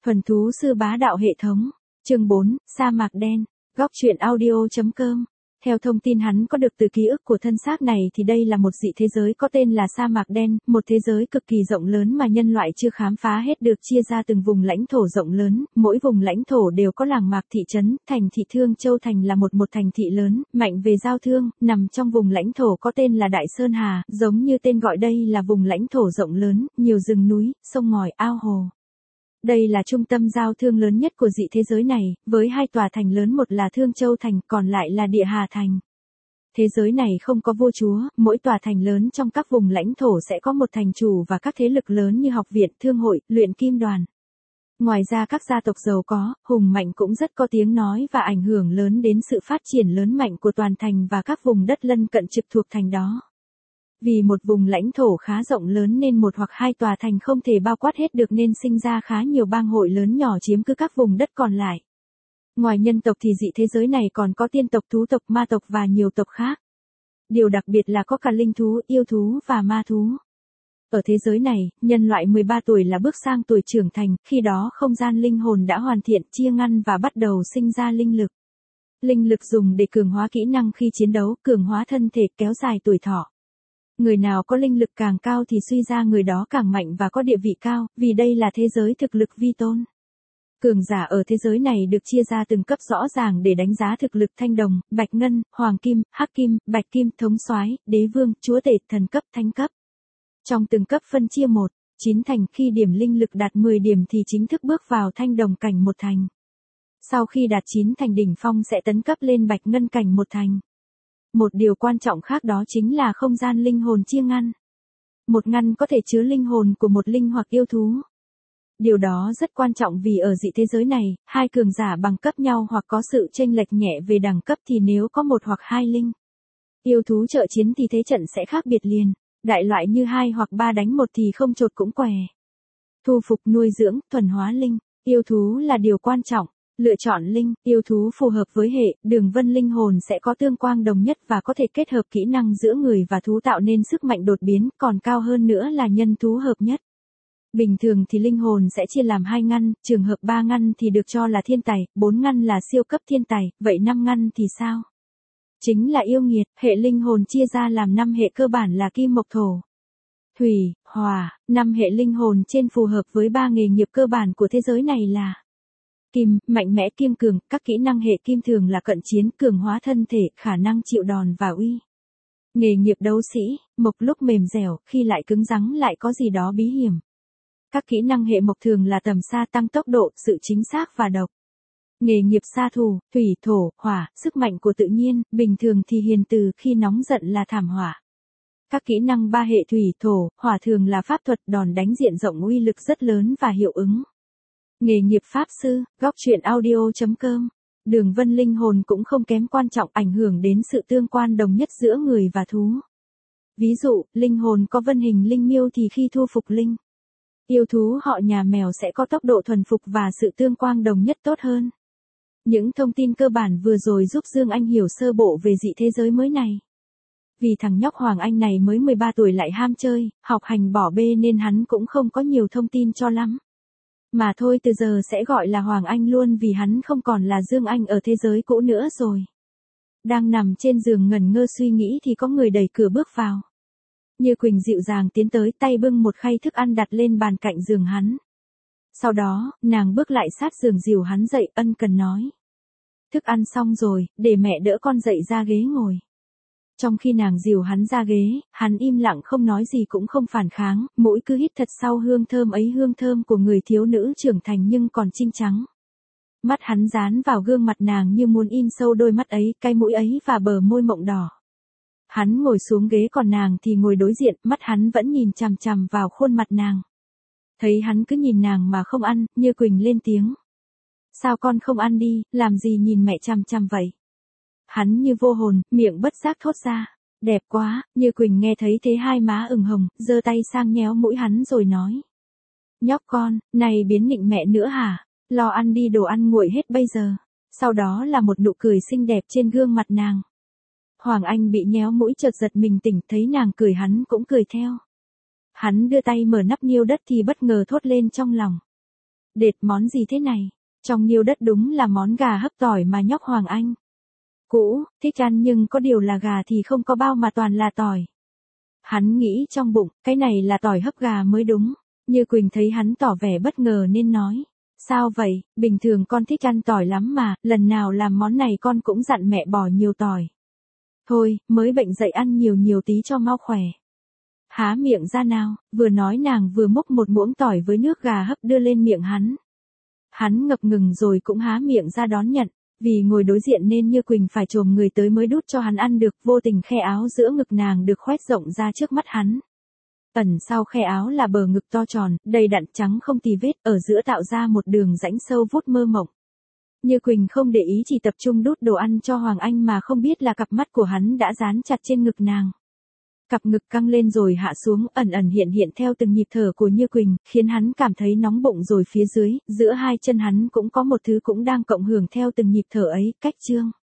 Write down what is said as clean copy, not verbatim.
Thuần thú sư bá đạo hệ thống. Chương 4, sa mạc đen. Góc truyện audio.com. Theo thông tin hắn có được từ ký ức của thân xác này thì đây là một dị thế giới có tên là sa mạc đen, một thế giới cực kỳ rộng lớn mà nhân loại chưa khám phá hết, được chia ra từng vùng lãnh thổ rộng lớn, mỗi vùng lãnh thổ đều có làng mạc, thị trấn, thành thị. Thương Châu Thành là một thành thị lớn, mạnh về giao thương, nằm trong vùng lãnh thổ có tên là Đại Sơn Hà, giống như tên gọi đây là vùng lãnh thổ rộng lớn, nhiều rừng núi, sông ngòi, ao hồ. Đây là trung tâm giao thương lớn nhất của dị thế giới này, với hai tòa thành lớn, một là Thương Châu Thành, còn lại là Địa Hà Thành. Thế giới này không có vua chúa, mỗi tòa thành lớn trong các vùng lãnh thổ sẽ có một thành chủ và các thế lực lớn như học viện, thương hội, luyện kim đoàn. Ngoài ra các gia tộc giàu có, hùng mạnh cũng rất có tiếng nói và ảnh hưởng lớn đến sự phát triển lớn mạnh của toàn thành và các vùng đất lân cận trực thuộc thành đó. Vì một vùng lãnh thổ khá rộng lớn nên một hoặc hai tòa thành không thể bao quát hết được, nên sinh ra khá nhiều bang hội lớn nhỏ chiếm cứ các vùng đất còn lại. Ngoài nhân tộc thì dị thế giới này còn có tiên tộc, thú tộc, ma tộc và nhiều tộc khác. Điều đặc biệt là có cả linh thú, yêu thú và ma thú. Ở thế giới này, nhân loại 13 tuổi là bước sang tuổi trưởng thành, khi đó không gian linh hồn đã hoàn thiện, chia ngăn và bắt đầu sinh ra linh lực. Linh lực dùng để cường hóa kỹ năng khi chiến đấu, cường hóa thân thể, kéo dài tuổi thọ. Người nào có linh lực càng cao thì suy ra người đó càng mạnh và có địa vị cao, vì đây là thế giới thực lực vi tôn. Cường giả ở thế giới này được chia ra từng cấp rõ ràng để đánh giá thực lực: thanh đồng, bạch ngân, hoàng kim, hắc kim, bạch kim, thống soái, đế vương, chúa tể, thần cấp, thánh cấp. Trong từng cấp phân chia 1-9 thành, khi điểm linh lực đạt 10 điểm thì chính thức bước vào thanh đồng cảnh một thành. Sau khi đạt 9 thành đỉnh phong sẽ tấn cấp lên bạch ngân cảnh một thành. Một điều quan trọng khác đó chính là không gian linh hồn chia ngăn. Một ngăn có thể chứa linh hồn của một linh hoặc yêu thú. Điều đó rất quan trọng vì ở dị thế giới này, hai cường giả bằng cấp nhau hoặc có sự chênh lệch nhẹ về đẳng cấp thì nếu có một hoặc hai linh yêu thú trợ chiến thì thế trận sẽ khác biệt liền. Đại loại như 2 hoặc 3 đánh 1 thì không chột cũng què. Thu phục, nuôi dưỡng, thuần hóa linh yêu thú là điều quan trọng. Lựa chọn linh yêu thú phù hợp với hệ đường vân linh hồn sẽ có tương quang đồng nhất và có thể kết hợp kỹ năng giữa người và thú tạo nên sức mạnh đột biến, còn cao hơn nữa là nhân thú hợp nhất. Bình thường thì linh hồn sẽ chia làm 2 ngăn, trường hợp 3 ngăn thì được cho là thiên tài, 4 ngăn là siêu cấp thiên tài, vậy 5 ngăn thì sao? Chính là yêu nghiệt. Hệ linh hồn chia ra làm 5 hệ cơ bản là kim, mộc, thổ, thủy, hỏa. 5 hệ linh hồn trên phù hợp với 3 nghề nghiệp cơ bản của thế giới này là kim, mạnh mẽ kiên cường. Các kỹ năng hệ kim thường là cận chiến, cường hóa thân thể, khả năng chịu đòn và uy. Nghề nghiệp đấu sĩ, mộc, lúc mềm dẻo, khi lại cứng rắn lại có gì đó bí hiểm. Các kỹ năng hệ mộc thường là tầm xa, tăng tốc độ, sự chính xác và độc. Nghề nghiệp sa thủ, thủy, thổ, hỏa, sức mạnh của tự nhiên, bình thường thì hiền từ, khi nóng giận là thảm hỏa. Các kỹ năng 3 hệ thủy, thổ, hỏa thường là pháp thuật, đòn đánh diện rộng, uy lực rất lớn và hiệu ứng. Nghề nghiệp pháp sư. Góc truyện audio.com. Đường vân linh hồn cũng không kém quan trọng, ảnh hưởng đến sự tương quan đồng nhất giữa người và thú. Ví dụ, linh hồn có vân hình linh miêu thì khi thu phục linh yêu thú họ nhà mèo sẽ có tốc độ thuần phục và sự tương quang đồng nhất tốt hơn. Những thông tin cơ bản vừa rồi giúp Dương Anh hiểu sơ bộ về dị thế giới mới này. Vì thằng nhóc Hoàng Anh này mới 13 tuổi lại ham chơi, học hành bỏ bê nên hắn cũng không có nhiều thông tin cho lắm. Mà thôi, từ giờ sẽ gọi là Hoàng Anh luôn vì hắn không còn là Dương Anh ở thế giới cũ nữa rồi. Đang nằm trên giường ngẩn ngơ suy nghĩ thì có người đẩy cửa bước vào. Như Quỳnh dịu dàng tiến tới, tay bưng một khay thức ăn đặt lên bàn cạnh giường hắn. Sau đó, nàng bước lại sát giường dìu hắn dậy, ân cần nói: Thức ăn xong rồi, để mẹ đỡ con dậy ra ghế ngồi. Trong khi nàng dìu hắn ra ghế, hắn im lặng không nói gì cũng không phản kháng, mũi cứ hít thật sâu hương thơm ấy, hương thơm của người thiếu nữ trưởng thành nhưng còn trinh trắng. Mắt hắn dán vào gương mặt nàng như muốn in sâu đôi mắt ấy, cái mũi ấy và bờ môi mộng đỏ. Hắn ngồi xuống ghế còn nàng thì ngồi đối diện, mắt hắn vẫn nhìn chằm chằm vào khuôn mặt nàng. Thấy hắn cứ nhìn nàng mà không ăn, Như Quỳnh lên tiếng: Sao con không ăn đi, làm gì nhìn mẹ chằm chằm vậy? Hắn như vô hồn, miệng bất giác thốt ra: Đẹp quá. Như Quỳnh nghe thấy thế hai má ửng hồng, giơ tay sang nhéo mũi hắn rồi nói: Nhóc con, này biến nịnh mẹ nữa hả? Lo ăn đi, đồ ăn nguội hết bây giờ. Sau đó là một nụ cười xinh đẹp trên gương mặt nàng. Hoàng Anh bị nhéo mũi chợt giật mình tỉnh, thấy nàng cười hắn cũng cười theo. Hắn đưa tay mở nắp niêu đất thì bất ngờ thốt lên trong lòng: Đệt, món gì thế này? Trong niêu đất đúng là món gà hấp tỏi mà nhóc Hoàng Anh cũ, thích ăn nhưng có điều là gà thì không có bao mà toàn là tỏi. Hắn nghĩ trong bụng, cái này là tỏi hấp gà mới đúng. Như Quỳnh thấy hắn tỏ vẻ bất ngờ nên nói. Sao vậy, bình thường con thích ăn tỏi lắm mà, lần nào làm món này con cũng dặn mẹ bỏ nhiều tỏi. Thôi, mới bệnh dậy ăn nhiều nhiều tí cho mau khỏe. Há miệng ra nào, vừa nói nàng vừa múc một muỗng tỏi với nước gà hấp đưa lên miệng hắn. Hắn ngập ngừng rồi cũng há miệng ra đón nhận. Vì ngồi đối diện nên Như Quỳnh phải chồm người tới mới đút cho hắn ăn được, vô tình khe áo giữa ngực nàng được khoét rộng ra trước mắt hắn. Ẩn sau khe áo là bờ ngực to tròn, đầy đặn trắng không tì vết, ở giữa tạo ra một đường rãnh sâu vút mơ mộng. Như Quỳnh không để ý chỉ tập trung đút đồ ăn cho Hoàng Anh mà không biết là cặp mắt của hắn đã dán chặt trên ngực nàng. Cặp ngực căng lên rồi hạ xuống, ẩn ẩn hiện hiện theo từng nhịp thở của Như Quỳnh, khiến hắn cảm thấy nóng bụng rồi phía dưới, giữa hai chân hắn cũng có một thứ cũng đang cộng hưởng theo từng nhịp thở ấy, cách chương.